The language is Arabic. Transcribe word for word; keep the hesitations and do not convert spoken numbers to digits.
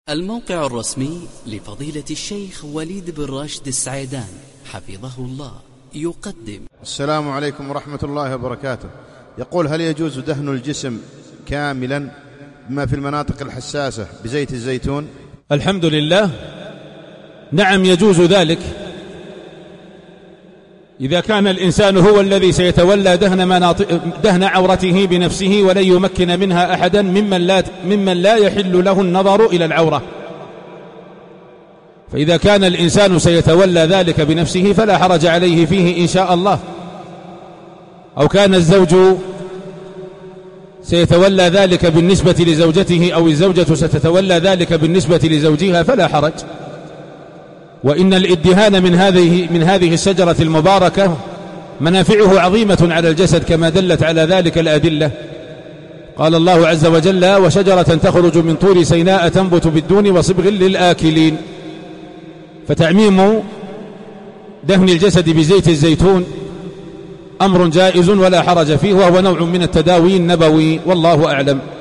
الموقع الرسمي لفضيلة الشيخ وليد بن راشد السعيدان حفظه الله يقدم. السلام عليكم ورحمة الله وبركاته. يقول: هل يجوز دهن الجسم كاملا بما في المناطق الحساسة بزيت الزيتون؟ الحمد لله، نعم يجوز ذلك إذا كان الإنسان هو الذي سيتولى دهن, مناطق دهن عورته بنفسه ولن يمكن منها أحدا ممن لا, ممن لا يحل له النظر إلى العورة. فإذا كان الإنسان سيتولى ذلك بنفسه فلا حرج عليه فيه إن شاء الله، أو كان الزوج سيتولى ذلك بالنسبة لزوجته أو الزوجة ستتولى ذلك بالنسبة لزوجها فلا حرج. وإن الادهان من هذه من هذه الشجرة المباركة منافعه عظيمة على الجسد كما دلت على ذلك الأدلة. قال الله عز وجل: وشجرة تخرج من طور سيناء تنبت بالدون وصبغ للآكلين. فتعميم دهن الجسد بزيت الزيتون أمر جائز ولا حرج فيه، وهو نوع من التداوي النبوي، والله أعلم.